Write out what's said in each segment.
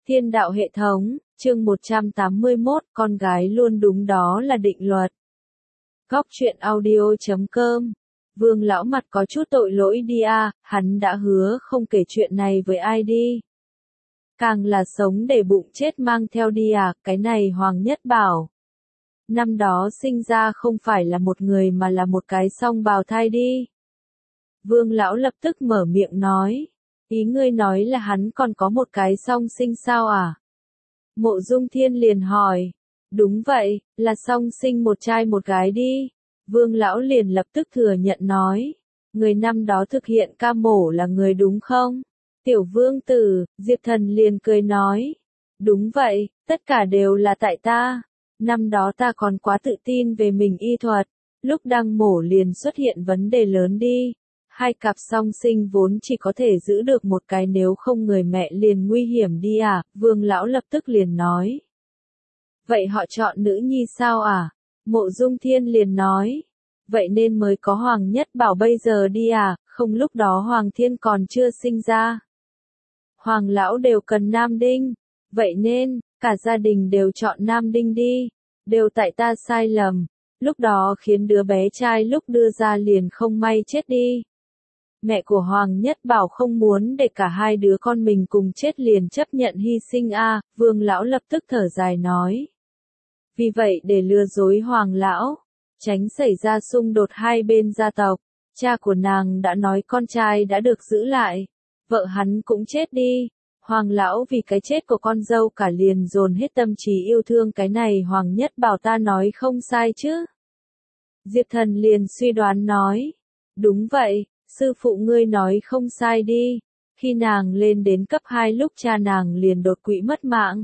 Thiên đạo hệ thống, chương 181, con gái luôn đúng đó là định luật. Góc truyện audio.com. Vương lão mặt có chút tội lỗi đi à, hắn đã hứa không kể chuyện này với ai đi. Càng là sống để bụng chết mang theo đi à, cái này Hoàng Nhất bảo. Năm đó sinh ra không phải là một người mà là một cái song bào thai đi. Vương lão lập tức mở miệng nói. Ý ngươi nói là hắn còn có một cái song sinh sao à? Mộ Dung Thiên liền hỏi. Đúng vậy, là song sinh một trai một gái đi. Vương lão liền lập tức thừa nhận nói. Người năm đó thực hiện ca mổ là người đúng không? Tiểu vương tử, Diệp Thần liền cười nói. Đúng vậy, tất cả đều là tại ta. Năm đó ta còn quá tự tin về mình y thuật. Lúc đang mổ liền xuất hiện vấn đề lớn đi. Hai cặp song sinh vốn chỉ có thể giữ được một cái, nếu không người mẹ liền nguy hiểm đi à, Vương lão lập tức liền nói. Vậy họ chọn nữ nhi sao à? Mộ Dung Thiên liền nói. Vậy nên mới có Hoàng Nhất bảo bây giờ đi à, không lúc đó Hoàng Thiên còn chưa sinh ra. Hoàng lão đều cần nam đinh, vậy nên, cả gia đình đều chọn nam đinh đi, đều tại ta sai lầm, lúc đó khiến đứa bé trai lúc đưa ra liền không may chết đi. Mẹ của Hoàng Nhất bảo không muốn để cả hai đứa con mình cùng chết liền chấp nhận hy sinh a, Vương lão lập tức thở dài nói. Vì vậy để lừa dối Hoàng lão, tránh xảy ra xung đột hai bên gia tộc, cha của nàng đã nói con trai đã được giữ lại, vợ hắn cũng chết đi. Hoàng lão vì cái chết của con dâu cả liền dồn hết tâm trí yêu thương cái này, Hoàng Nhất bảo ta nói không sai chứ. Diệp Thần liền suy đoán nói. Đúng vậy. Sư phụ ngươi nói không sai đi, khi nàng lên đến cấp 2 lúc cha nàng liền đột quỵ mất mạng.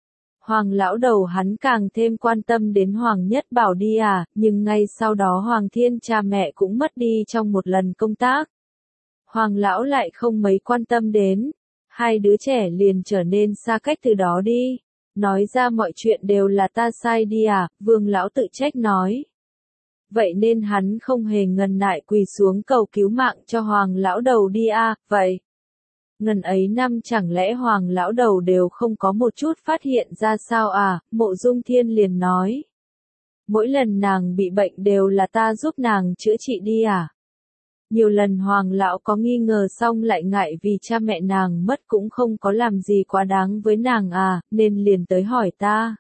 Hoàng lão đầu hắn càng thêm quan tâm đến Hoàng Nhất bảo đi à, nhưng ngay sau đó Hoàng Thiên cha mẹ cũng mất đi trong một lần công tác. Hoàng lão lại không mấy quan tâm đến, hai đứa trẻ liền trở nên xa cách từ đó đi. Nói ra mọi chuyện đều là ta sai đi à, Vương lão tự trách nói. Vậy nên hắn không hề ngần ngại quỳ xuống cầu cứu mạng cho Hoàng lão đầu đi à, vậy. Ngần ấy năm chẳng lẽ Hoàng lão đầu đều không có một chút phát hiện ra sao à, Mộ Dung Thiên liền nói. Mỗi lần nàng bị bệnh đều là ta giúp nàng chữa trị đi à. Nhiều lần Hoàng lão có nghi ngờ xong lại ngại vì cha mẹ nàng mất cũng không có làm gì quá đáng với nàng à, nên liền tới hỏi ta.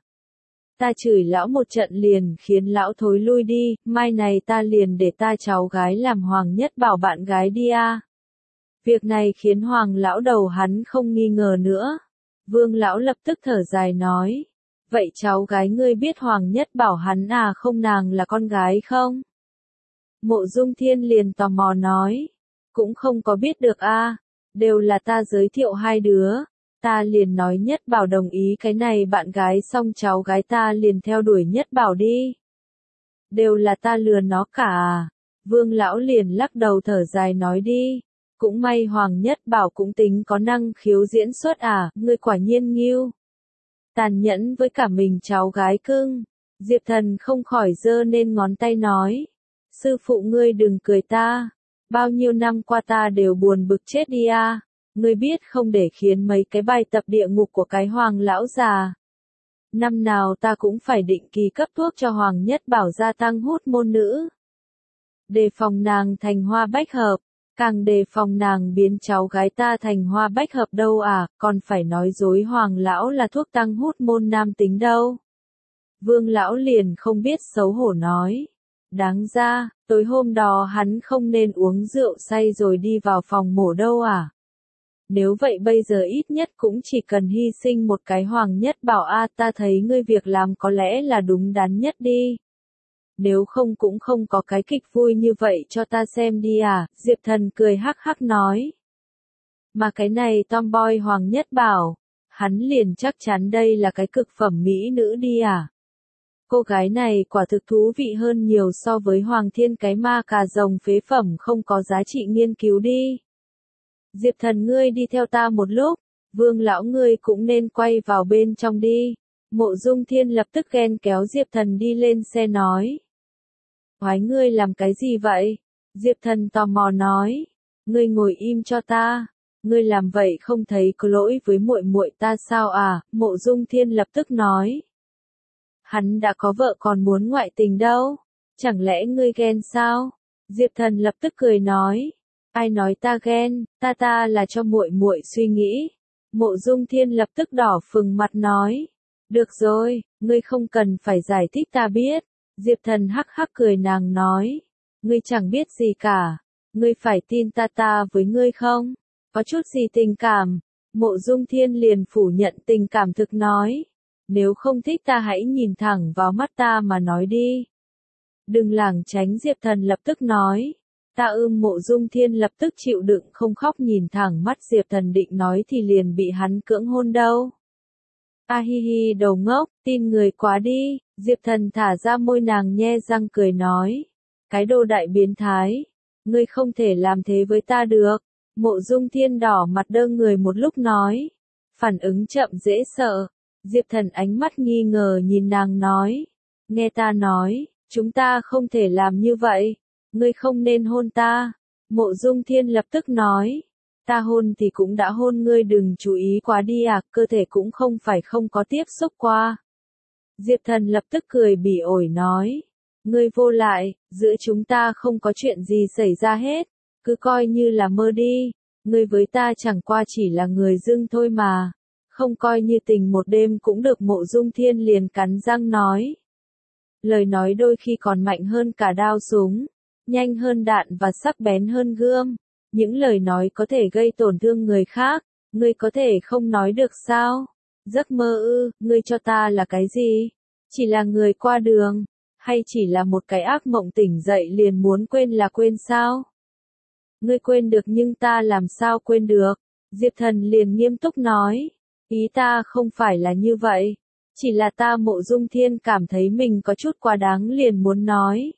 Ta chửi lão một trận liền khiến lão thối lui đi, mai này ta liền để ta cháu gái làm Hoàng Nhất bảo bạn gái đi à. Việc này khiến Hoàng lão đầu hắn không nghi ngờ nữa. Vương lão lập tức thở dài nói. Vậy cháu gái ngươi biết Hoàng Nhất bảo hắn à không, nàng là con gái không? Mộ Dung Thiên liền tò mò nói. Cũng không có biết được à, đều là ta giới thiệu hai đứa. Ta liền nói Nhất bảo đồng ý cái này bạn gái xong cháu gái ta liền theo đuổi Nhất bảo đi. Đều là ta lừa nó cả à. Vương lão liền lắc đầu thở dài nói đi. Cũng may Hoàng Nhất bảo cũng tính có năng khiếu diễn xuất à, ngươi quả nhiên nghiêu. Tàn nhẫn với cả mình cháu gái cưng. Diệp Thần không khỏi giơ lên ngón tay nói. Sư phụ ngươi đừng cười ta. Bao nhiêu năm qua ta đều buồn bực chết đi à. Ngươi biết không, để khiến mấy cái bài tập địa ngục của cái Hoàng lão già. Năm nào ta cũng phải định kỳ cấp thuốc cho Hoàng Nhất bảo gia tăng hút môn nữ. Đề phòng nàng thành hoa bách hợp, càng đề phòng nàng biến cháu gái ta thành hoa bách hợp đâu à, còn phải nói dối Hoàng lão là thuốc tăng hút môn nam tính đâu. Vương lão liền không biết xấu hổ nói. Đáng ra, tối hôm đó hắn không nên uống rượu say rồi đi vào phòng mổ đâu à. Nếu vậy bây giờ ít nhất cũng chỉ cần hy sinh một cái Hoàng Nhất bảo a, ta thấy ngươi việc làm có lẽ là đúng đắn nhất đi. Nếu không cũng không có cái kịch vui như vậy cho ta xem đi à, Diệp Thần cười hắc hắc nói. Mà cái này tomboy Hoàng Nhất bảo, hắn liền chắc chắn đây là cái cực phẩm mỹ nữ đi à. Cô gái này quả thực thú vị hơn nhiều so với Hoàng Thiên cái ma cà rồng phế phẩm không có giá trị nghiên cứu đi. Diệp Thần ngươi đi theo ta một lúc, Vương lão ngươi cũng nên quay vào bên trong đi. Mộ Dung Thiên lập tức ghen kéo Diệp Thần đi lên xe nói. Hoái ngươi làm cái gì vậy? Diệp Thần tò mò nói. Ngươi ngồi im cho ta. Ngươi làm vậy không thấy có lỗi với muội muội ta sao à? Mộ Dung Thiên lập tức nói. Hắn đã có vợ còn muốn ngoại tình đâu, chẳng lẽ ngươi ghen sao? Diệp Thần lập tức cười nói. Ai nói ta ghen, ta là cho muội muội suy nghĩ. Mộ Dung Thiên lập tức đỏ phừng mặt nói. Được rồi, ngươi không cần phải giải thích ta biết. Diệp Thần hắc hắc cười nàng nói. Ngươi chẳng biết gì cả. Ngươi phải tin ta với ngươi không? Có chút gì tình cảm? Mộ Dung Thiên liền phủ nhận tình cảm thực nói. Nếu không thích ta hãy nhìn thẳng vào mắt ta mà nói đi. Đừng lảng tránh, Diệp Thần lập tức nói. Ta Mộ Dung Thiên lập tức chịu đựng không khóc nhìn thẳng mắt Diệp Thần định nói thì liền bị hắn cưỡng hôn đâu. A hi hi đầu ngốc, tin người quá đi. Diệp Thần thả ra môi nàng nhe răng cười nói. Cái đồ đại biến thái. Ngươi không thể làm thế với ta được. Mộ Dung Thiên đỏ mặt đơ người một lúc nói. Phản ứng chậm dễ sợ. Diệp Thần ánh mắt nghi ngờ nhìn nàng nói. Nghe ta nói, chúng ta không thể làm như vậy. Ngươi không nên hôn ta. Mộ Dung Thiên lập tức nói. Ta hôn thì cũng đã hôn, ngươi đừng chú ý quá đi à, cơ thể cũng không phải không có tiếp xúc qua. Diệp Thần lập tức cười bỉ ổi nói. Ngươi vô lại, giữa chúng ta không có chuyện gì xảy ra hết. Cứ coi như là mơ đi. Ngươi với ta chẳng qua chỉ là người dưng thôi mà. Không coi như tình một đêm cũng được. Mộ Dung Thiên liền cắn răng nói. Lời nói đôi khi còn mạnh hơn cả đao súng, nhanh hơn đạn và sắc bén hơn gươm. Những lời nói có thể gây tổn thương người khác, ngươi có thể không nói được sao? Giấc mơ ư, ngươi cho ta là cái gì? Chỉ là người qua đường, hay chỉ là một cái ác mộng tỉnh dậy liền muốn quên là quên sao? Ngươi quên được nhưng ta làm sao quên được? Diệp Thần liền nghiêm túc nói. Ý ta không phải là như vậy. Chỉ là ta Mộ Dung Thiên cảm thấy mình có chút quá đáng liền muốn nói.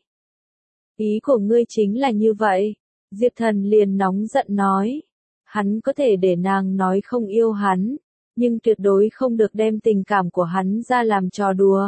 Ý của ngươi chính là như vậy. Diệp Thần liền nóng giận nói. Hắn có thể để nàng nói không yêu hắn, nhưng tuyệt đối không được đem tình cảm của hắn ra làm trò đùa.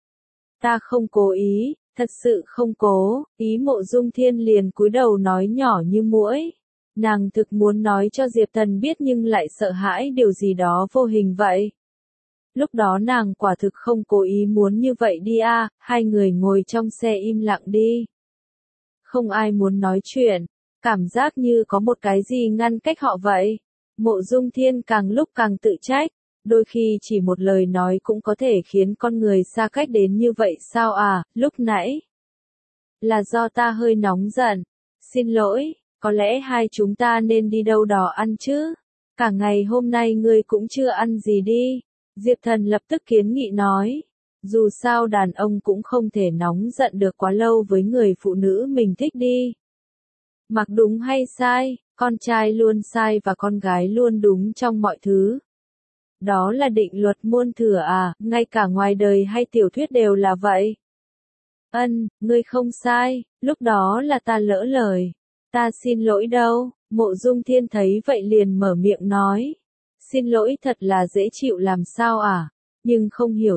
Ta không cố ý, thật sự không cố, ý. Mộ Dung Thiên liền cúi đầu nói nhỏ như muỗi. Nàng thực muốn nói cho Diệp Thần biết nhưng lại sợ hãi điều gì đó vô hình vậy. Lúc đó nàng quả thực không cố ý muốn như vậy đi à, hai người ngồi trong xe im lặng đi. Không ai muốn nói chuyện, cảm giác như có một cái gì ngăn cách họ vậy. Mộ Dung Thiên càng lúc càng tự trách, đôi khi chỉ một lời nói cũng có thể khiến con người xa cách đến như vậy sao à, lúc nãy. Là do ta hơi nóng giận, xin lỗi, có lẽ hai chúng ta nên đi đâu đó ăn chứ. Cả ngày hôm nay ngươi cũng chưa ăn gì đi. Diệp Thần lập tức kiến nghị nói. Dù sao đàn ông cũng không thể nóng giận được quá lâu với người phụ nữ mình thích đi. Mặc đúng hay sai, con trai luôn sai và con gái luôn đúng trong mọi thứ. Đó là định luật muôn thuở à, ngay cả ngoài đời hay tiểu thuyết đều là vậy. Ngươi không sai, lúc đó là ta lỡ lời. Ta xin lỗi đâu. Mộ Dung Thiên thấy vậy liền mở miệng nói. Xin lỗi thật là dễ chịu làm sao à? Nhưng không hiểu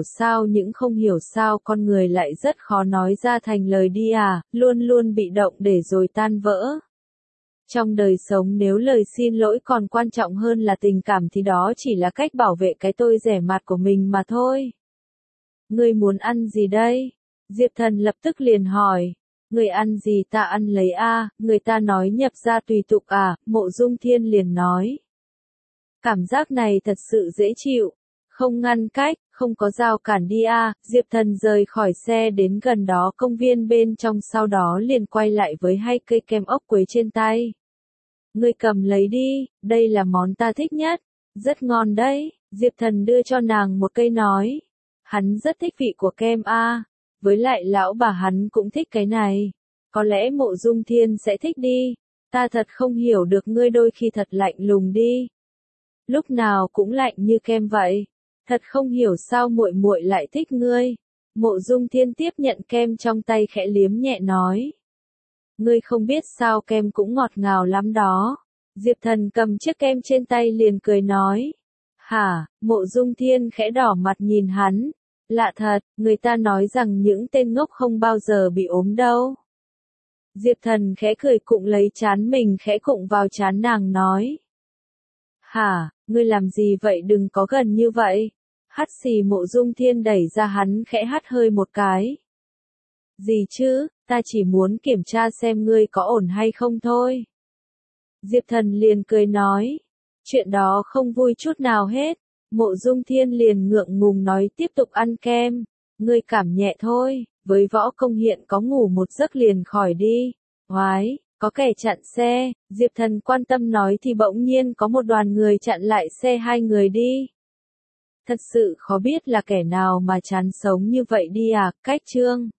sao con người lại rất khó nói ra thành lời đi à, luôn luôn bị động để rồi tan vỡ. Trong đời sống nếu lời xin lỗi còn quan trọng hơn là tình cảm thì đó chỉ là cách bảo vệ cái tôi rẻ mạt của mình mà thôi. Ngươi muốn ăn gì đây? Diệp Thần lập tức liền hỏi. Ngươi ăn gì ta ăn lấy a, người ta nói nhập gia tùy tục à, Mộ Dung Thiên liền nói. Cảm giác này thật sự dễ chịu, không ngăn cách, không có rào cản đi a. Diệp Thần rời khỏi xe đến gần đó công viên bên trong sau đó liền quay lại với hai cây kem ốc quế trên tay. Ngươi cầm lấy đi, đây là món ta thích nhất, rất ngon đấy. Diệp Thần đưa cho nàng một cây nói. Hắn rất thích vị của kem a, với lại lão bà hắn cũng thích cái này. Có lẽ Mộ Dung Thiên sẽ thích đi. Ta thật không hiểu được ngươi đôi khi thật lạnh lùng đi. Lúc nào cũng lạnh như kem vậy. Thật không hiểu sao muội muội lại thích ngươi. Mộ Dung Thiên tiếp nhận kem trong tay khẽ liếm nhẹ nói. Ngươi không biết sao kem cũng ngọt ngào lắm đó. Diệp Thần cầm chiếc kem trên tay liền cười nói. Hả, Mộ Dung Thiên khẽ đỏ mặt nhìn hắn. Lạ thật, người ta nói rằng những tên ngốc không bao giờ bị ốm đâu. Diệp Thần khẽ cười cụng lấy trán mình khẽ cụng vào trán nàng nói. Hả, ngươi làm gì vậy, đừng có gần như vậy. Hắt xì Mộ Dung Thiên đẩy ra hắn khẽ hắt hơi một cái. Gì chứ, ta chỉ muốn kiểm tra xem ngươi có ổn hay không thôi. Diệp Thần liền cười nói. Chuyện đó không vui chút nào hết. Mộ Dung Thiên liền ngượng ngùng nói tiếp tục ăn kem. Ngươi cảm nhẹ thôi, với võ công hiện có ngủ một giấc liền khỏi đi. Oái, có kẻ chặn xe, Diệp Thần quan tâm nói thì bỗng nhiên có một đoàn người chặn lại xe hai người đi. Thật sự khó biết là kẻ nào mà chán sống như vậy đi à, Cách Trương.